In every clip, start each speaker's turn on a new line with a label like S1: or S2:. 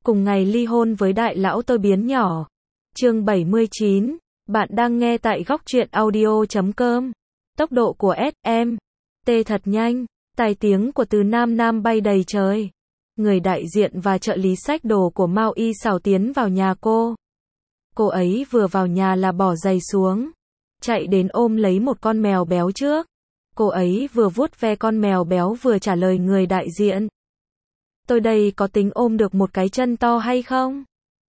S1: cùng ngày ly hôn với đại lão tôi biến nhỏ. Chương 79, bạn đang nghe tại góc truyện audio.com. Tốc độ của SM T thật nhanh, tai tiếng của Từ Nam Nam bay đầy trời. Người đại diện và trợ lý xách đồ của Mao Y xảo tiến vào nhà cô. Cô ấy vừa vào nhà là bỏ giày xuống, chạy đến ôm lấy một con mèo béo trước. Cô ấy vừa vuốt ve con mèo béo vừa trả lời người đại diện. Tôi đây có tính ôm được một cái chân to hay không?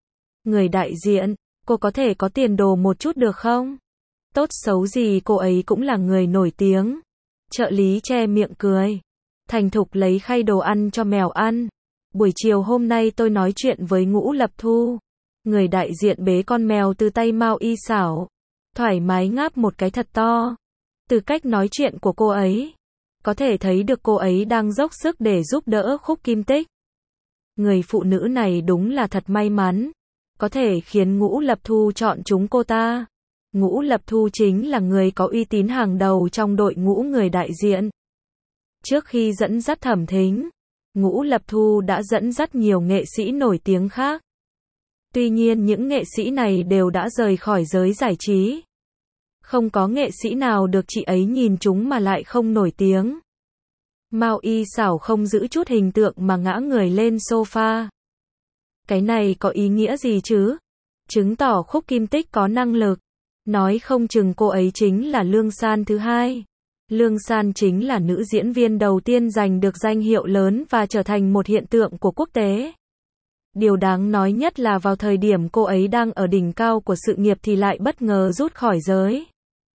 S1: Người đại diện, cô có thể có tiền đồ một chút được không? Tốt xấu gì cô ấy cũng là người nổi tiếng. Trợ lý che miệng cười. Thành thục lấy khay đồ ăn cho mèo ăn. Buổi chiều hôm nay tôi nói chuyện với Ngũ Lập Thu. Người đại diện bế con mèo từ tay Mao Y xảo. Thoải mái ngáp một cái thật to. Từ cách nói chuyện của cô ấy, có thể thấy được cô ấy đang dốc sức để giúp đỡ Khúc Kim Tích. Người phụ nữ này đúng là thật may mắn, có thể khiến Ngũ Lập Thu chọn chúng cô ta. Ngũ Lập Thu chính là người có uy tín hàng đầu trong đội ngũ người đại diện. Trước khi dẫn dắt Thẩm Thính, Ngũ Lập Thu đã dẫn dắt nhiều nghệ sĩ nổi tiếng khác. Tuy nhiên những nghệ sĩ này đều đã rời khỏi giới giải trí. Không có nghệ sĩ nào được chị ấy nhìn chúng mà lại không nổi tiếng. Mao Y xảo không giữ chút hình tượng mà ngã người lên sofa. Cái này có ý nghĩa gì chứ? Chứng tỏ Khúc Kim Tích có năng lực. Nói không chừng cô ấy chính là Lương San thứ hai. Lương San chính là nữ diễn viên đầu tiên giành được danh hiệu lớn và trở thành một hiện tượng của quốc tế. Điều đáng nói nhất là vào thời điểm cô ấy đang ở đỉnh cao của sự nghiệp thì lại bất ngờ rút khỏi giới.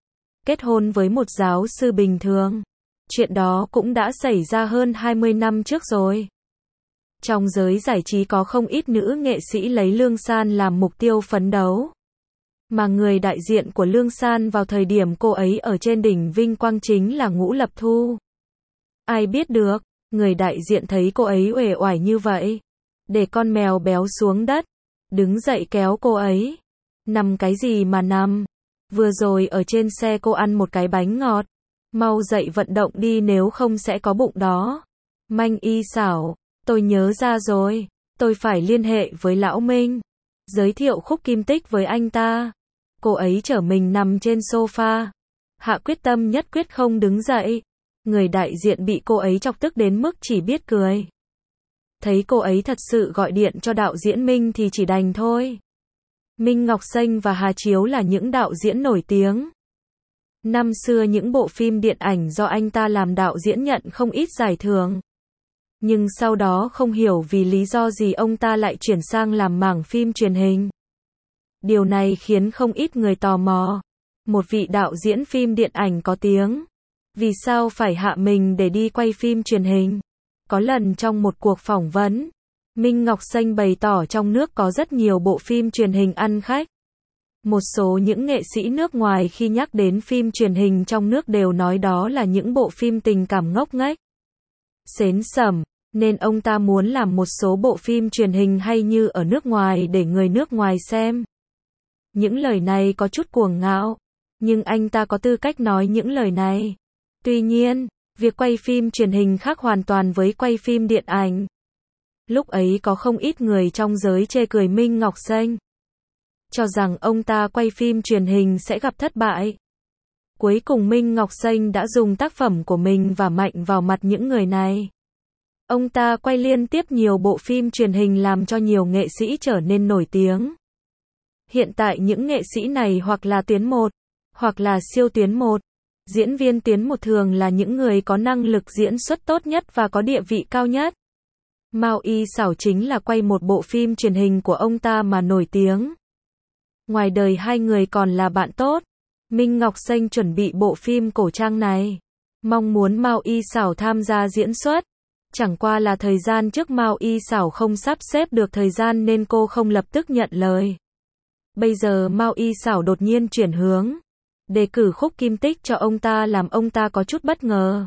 S1: Kết hôn với một giáo sư bình thường. Chuyện đó cũng đã xảy ra hơn 20 năm trước rồi. Trong giới giải trí có không ít nữ nghệ sĩ lấy Lương San làm mục tiêu phấn đấu. Mà người đại diện của Lương San vào thời điểm cô ấy ở trên đỉnh vinh quang chính là Ngũ Lập Thu. Ai biết được, người đại diện thấy cô ấy uể oải như vậy. Để con mèo béo xuống đất. Đứng dậy kéo cô ấy. Nằm cái gì mà nằm? Vừa rồi ở trên xe cô ăn một cái bánh ngọt. Mau dậy vận động đi nếu không sẽ có bụng đó. Manh Y xảo, tôi nhớ ra rồi. Tôi phải liên hệ với Lão Minh. Giới thiệu Khúc Kim Tích với anh ta. Cô ấy trở mình nằm trên sofa. Hạ quyết tâm nhất quyết không đứng dậy. Người đại diện bị cô ấy chọc tức đến mức chỉ biết cười. Thấy cô ấy thật sự gọi điện cho đạo diễn Minh thì chỉ đành thôi. Minh Ngọc Xanh và Hà Chiếu là những đạo diễn nổi tiếng. Năm xưa những bộ phim điện ảnh do anh ta làm đạo diễn nhận không ít giải thưởng. Nhưng sau đó không hiểu vì lý do gì ông ta lại chuyển sang làm mảng phim truyền hình. Điều này khiến không ít người tò mò. Một vị đạo diễn phim điện ảnh có tiếng. Vì sao phải hạ mình để đi quay phim truyền hình? Có lần trong một cuộc phỏng vấn, Minh Ngọc Xanh bày tỏ trong nước có rất nhiều bộ phim truyền hình ăn khách. Một số những nghệ sĩ nước ngoài khi nhắc đến phim truyền hình trong nước đều nói đó là những bộ phim tình cảm ngốc nghếch, xến xẩm, nên ông ta muốn làm một số bộ phim truyền hình hay như ở nước ngoài để người nước ngoài xem. Những lời này có chút cuồng ngạo, nhưng anh ta có tư cách nói những lời này. Tuy nhiên, việc quay phim truyền hình khác hoàn toàn với quay phim điện ảnh. Lúc ấy có không ít người trong giới chê cười Minh Ngọc Xanh, cho rằng ông ta quay phim truyền hình sẽ gặp thất bại. Cuối cùng Minh Ngọc Xanh đã dùng tác phẩm của mình và mạnh vào mặt những người này. Ông ta quay liên tiếp nhiều bộ phim truyền hình làm cho nhiều nghệ sĩ trở nên nổi tiếng. Hiện tại những nghệ sĩ này hoặc là tuyến 1, hoặc là siêu tuyến 1. Diễn viên tuyến 1 thường là những người có năng lực diễn xuất tốt nhất và có địa vị cao nhất. Mao Y xảo chính là quay một bộ phim truyền hình của ông ta mà nổi tiếng. Ngoài đời hai người còn là bạn tốt. Minh Ngọc Xanh chuẩn bị bộ phim cổ trang này, mong muốn Mao Y xảo tham gia diễn xuất. Chẳng qua là thời gian trước Mao Y xảo không sắp xếp được thời gian nên cô không lập tức nhận lời. Bây giờ Mao Y xảo đột nhiên chuyển hướng, đề cử Khúc Kim Tích cho ông ta làm ông ta có chút bất ngờ.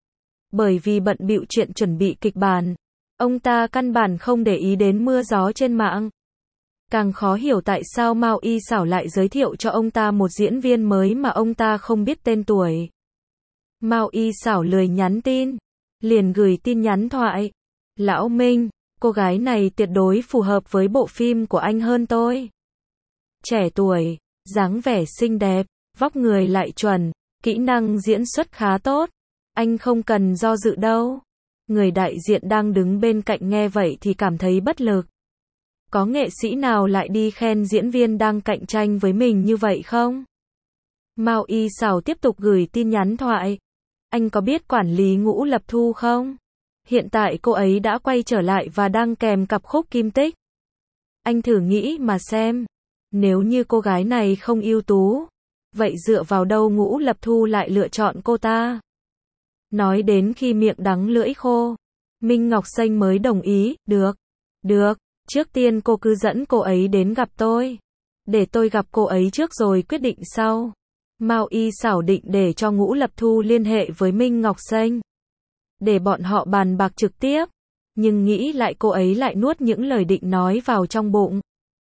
S1: Bởi vì bận bịu chuyện chuẩn bị kịch bản, ông ta căn bản không để ý đến mưa gió trên mạng. Càng khó hiểu tại sao Mao Y xảo lại giới thiệu cho ông ta một diễn viên mới mà ông ta không biết tên tuổi. Mao Y xảo lười nhắn tin, liền gửi tin nhắn thoại. Lão Minh, Cô gái này tuyệt đối phù hợp với bộ phim của anh hơn tôi. Trẻ tuổi, dáng vẻ xinh đẹp, vóc người lại chuẩn, kỹ năng diễn xuất khá tốt. Anh không cần do dự đâu. Người đại diện đang đứng bên cạnh nghe vậy thì cảm thấy bất lực. Có nghệ sĩ nào lại đi khen diễn viên đang cạnh tranh với mình như vậy không? Mao Y Sảo tiếp tục gửi tin nhắn thoại. Anh có biết quản lý Ngũ Lập Thu không? Hiện tại cô ấy đã quay trở lại và đang kèm cặp Khúc Kim Tích. Anh thử nghĩ mà xem. Nếu như cô gái này không ưu tú, vậy dựa vào đâu Ngũ Lập Thu lại lựa chọn cô ta? Nói đến khi miệng đắng lưỡi khô, Minh Ngọc Xanh mới đồng ý, được, trước tiên cô cứ dẫn cô ấy đến gặp tôi. Để tôi gặp cô ấy trước rồi quyết định sau. Mao Y Sảo định để cho Ngũ Lập Thu liên hệ với Minh Ngọc Xanh, để bọn họ bàn bạc trực tiếp. Nhưng nghĩ lại cô ấy lại nuốt những lời định nói vào trong bụng.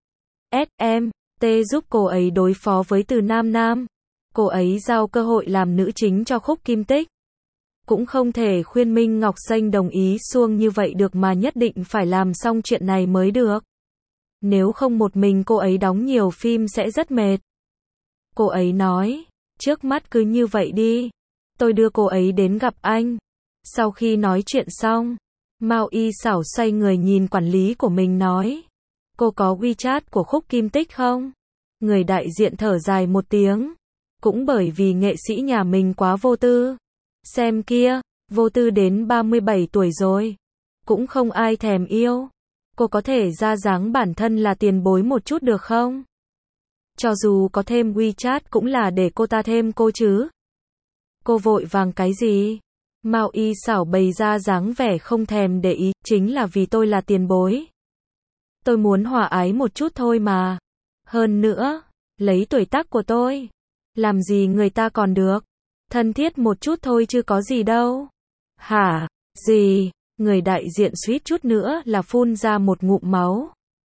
S1: SMT giúp cô ấy đối phó với Từ Nam Nam. Cô ấy giao cơ hội làm nữ chính cho Khúc Kim Tích. Cũng không thể khuyên Minh Ngọc Xanh đồng ý suông như vậy được mà nhất định phải làm xong chuyện này mới được. Nếu không một mình cô ấy đóng nhiều phim sẽ rất mệt. Cô ấy nói, trước mắt cứ như vậy đi. Tôi đưa cô ấy đến gặp anh. Sau khi nói chuyện xong, Mao Y Sảo xoay người nhìn quản lý của mình nói. Cô có WeChat của Khúc Kim Tích không? Người đại diện thở dài một tiếng. Cũng bởi vì nghệ sĩ nhà mình quá vô tư. Xem kia, vô tư đến 37 tuổi rồi. Cũng không ai thèm yêu. Cô có thể ra dáng bản thân là tiền bối một chút được không? Cho dù có thêm WeChat cũng là để cô ta thêm cô chứ. Cô vội vàng cái gì? Mao Y Sảo bày ra dáng vẻ không thèm để ý, chính là vì tôi là tiền bối. Tôi muốn hòa ái một chút thôi mà. Hơn nữa, lấy tuổi tác của tôi, làm gì người ta còn được. Thân thiết một chút thôi chứ có gì đâu. Hả? Gì? Người đại diện suýt chút nữa là phun ra một ngụm máu.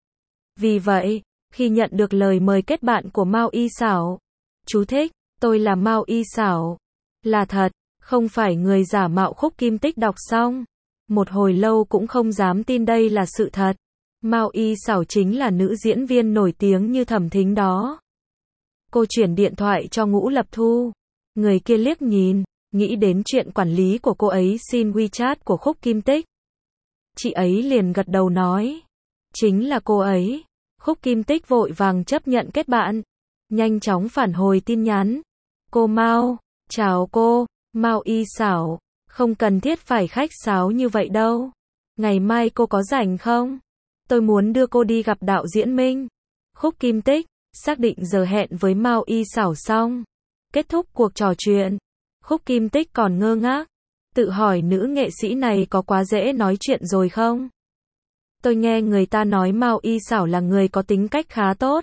S1: Vì vậy, khi nhận được lời mời kết bạn của Mao Y Sảo, chú thích, tôi là Mao Y Sảo. Là thật, không phải người giả mạo Khúc Kim Tích. Đọc xong, một hồi lâu cũng không dám tin đây là sự thật. Mao Y Sảo chính là nữ diễn viên nổi tiếng như Thẩm Thính đó. Cô chuyển điện thoại cho Ngũ Lập Thu. Người kia liếc nhìn, nghĩ đến chuyện quản lý của cô ấy xin WeChat của Khúc Kim Tích. Chị ấy liền gật đầu nói. Chính là cô ấy. Khúc Kim Tích vội vàng chấp nhận kết bạn. Nhanh chóng phản hồi tin nhắn. Cô Mao, chào cô, Mao Y Sảo. Không cần thiết phải khách sáo như vậy đâu. Ngày mai cô có rảnh không? Tôi muốn đưa cô đi gặp đạo diễn Minh. Khúc Kim Tích xác định giờ hẹn với Mao Y Sảo xong. Kết thúc cuộc trò chuyện. Khúc Kim Tích còn ngơ ngác. Tự hỏi nữ nghệ sĩ này có quá dễ nói chuyện rồi không? Tôi nghe người ta nói Mao Y Sảo là người có tính cách khá tốt.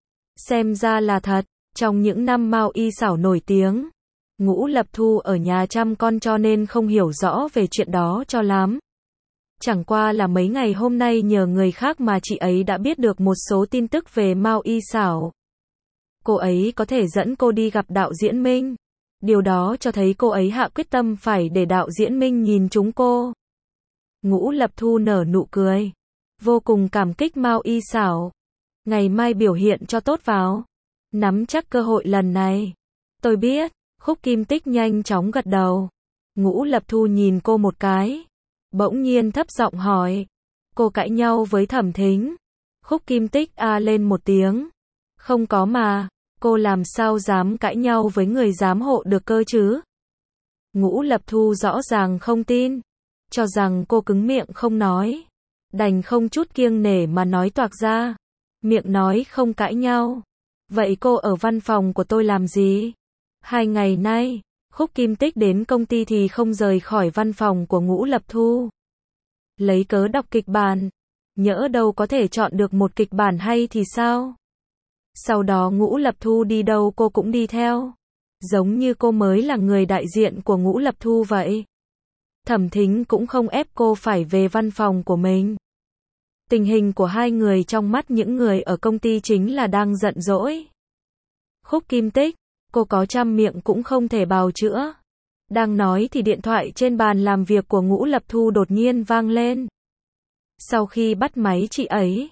S1: Xem ra là thật. Trong những năm Mao Y Sảo nổi tiếng, Ngũ Lập Thu ở nhà chăm con cho nên không hiểu rõ về chuyện đó cho lắm. Chẳng qua là mấy ngày hôm nay nhờ người khác mà chị ấy đã biết được một số tin tức về Mao Y Sảo. Cô ấy có thể dẫn cô đi gặp đạo diễn Minh. Điều đó cho thấy cô ấy hạ quyết tâm phải để đạo diễn Minh nhìn trúng cô. Ngũ Lập Thu nở nụ cười. Vô cùng cảm kích Mao Y Sảo. Ngày mai biểu hiện cho tốt vào. Nắm chắc cơ hội lần này. Tôi biết. Khúc Kim Tích nhanh chóng gật đầu. Ngũ Lập Thu nhìn cô một cái. Bỗng nhiên thấp giọng hỏi. Cô cãi nhau với Thẩm Thính. Khúc Kim Tích a lên một tiếng. Không có mà. Cô làm sao dám cãi nhau với người giám hộ được cơ chứ? Ngũ Lập Thu rõ ràng không tin. Cho rằng cô cứng miệng không nói. Đành không chút kiêng nể mà nói toạc ra. Miệng nói không cãi nhau. Vậy cô ở văn phòng của tôi làm gì? 2 ngày nay, Khúc Kim Tích đến công ty thì không rời khỏi văn phòng của Ngũ Lập Thu. Lấy cớ đọc kịch bản. Nhỡ đâu có thể chọn được một kịch bản hay thì sao? Sau đó Ngũ Lập Thu đi đâu cô cũng đi theo. Giống như cô mới là người đại diện của Ngũ Lập Thu vậy. Thẩm Thính cũng không ép cô phải về văn phòng của mình. Tình hình của hai người trong mắt những người ở công ty chính là đang giận dỗi. Khúc Kim Tích, cô có trăm miệng cũng không thể bào chữa. Đang nói thì điện thoại trên bàn làm việc của Ngũ Lập Thu đột nhiên vang lên. Sau khi bắt máy chị ấy,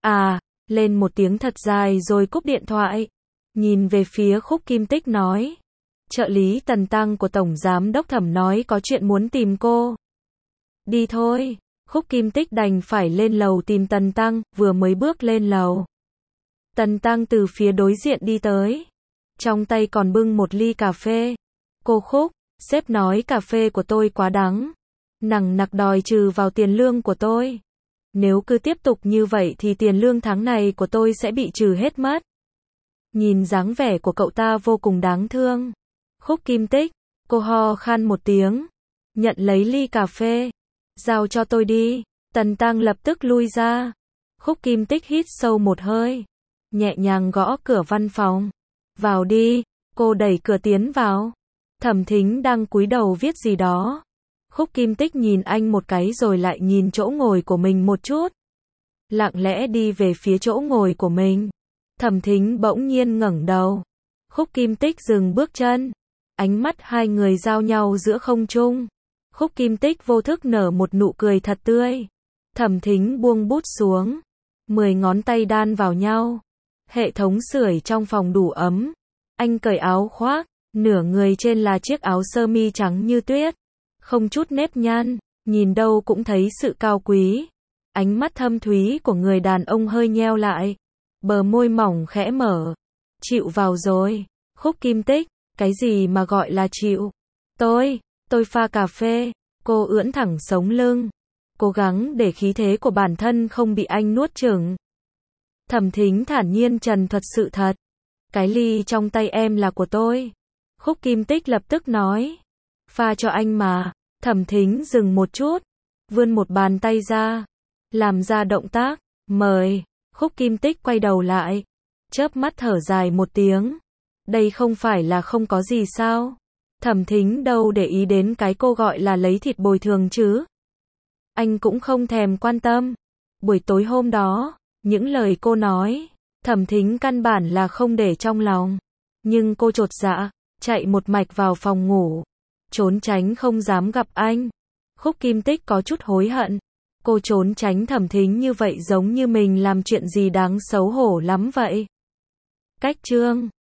S1: lên một tiếng thật dài rồi cúp điện thoại. Nhìn về phía Khúc Kim Tích nói. Trợ lý Tần Tăng của Tổng Giám Đốc Thẩm nói có chuyện muốn tìm cô. Đi thôi. Khúc Kim Tích đành phải lên lầu tìm Tần Tăng, vừa mới bước lên lầu. Tần Tăng từ phía đối diện đi tới. Trong tay còn bưng một ly cà phê. Cô Khúc, sếp nói cà phê của tôi quá đắng. Nằng nặc đòi trừ vào tiền lương của tôi. Nếu cứ tiếp tục như vậy thì tiền lương tháng này của tôi sẽ bị trừ hết mất. Nhìn dáng vẻ của cậu ta vô cùng đáng thương. Khúc Kim Tích, cô ho khan một tiếng. Nhận lấy ly cà phê. Giao cho tôi đi. Tần Tăng lập tức lui ra. Khúc Kim Tích hít sâu một hơi. Nhẹ nhàng gõ cửa văn phòng. Vào đi. Cô đẩy cửa tiến vào. Thẩm Thính đang cúi đầu viết gì đó. Khúc Kim Tích nhìn anh một cái rồi lại nhìn chỗ ngồi của mình một chút. Lặng lẽ đi về phía chỗ ngồi của mình. Thẩm Thính bỗng nhiên ngẩng đầu. Khúc Kim Tích dừng bước chân. Ánh mắt hai người giao nhau giữa không trung. Khúc Kim Tích vô thức nở một nụ cười thật tươi. Thẩm Thính buông bút xuống. 10 ngón tay đan vào nhau. Hệ thống sưởi trong phòng đủ ấm. Anh cởi áo khoác. Nửa người trên là chiếc áo sơ mi trắng như tuyết. Không chút nếp nhăn. Nhìn đâu cũng thấy sự cao quý. Ánh mắt thâm thúy của người đàn ông hơi nheo lại. Bờ môi mỏng khẽ mở. Chịu vào rồi. Khúc Kim Tích. Cái gì mà gọi là chịu? Tôi pha cà phê. Cô ưỡn thẳng sống lưng. Cố gắng để khí thế của bản thân không bị anh nuốt chửng. Thẩm Thính thản nhiên trần thuật sự thật. Cái ly trong tay em là của tôi. Khúc Kim Tích lập tức nói. Pha cho anh mà. Thẩm Thính dừng một chút. Vươn một bàn tay ra. Làm ra động tác. Mời. Khúc Kim Tích quay đầu lại. Chớp mắt thở dài một tiếng. Đây không phải là không có gì sao? Thẩm Thính đâu để ý đến cái cô gọi là lấy thịt bồi thường chứ. Anh cũng không thèm quan tâm. Buổi tối hôm đó, những lời cô nói, Thẩm Thính căn bản là không để trong lòng. Nhưng cô chột dạ, chạy một mạch vào phòng ngủ. Trốn tránh không dám gặp anh. Khúc Kim Tích có chút hối hận. Cô trốn tránh Thẩm Thính như vậy giống như mình làm chuyện gì đáng xấu hổ lắm vậy. Cách chương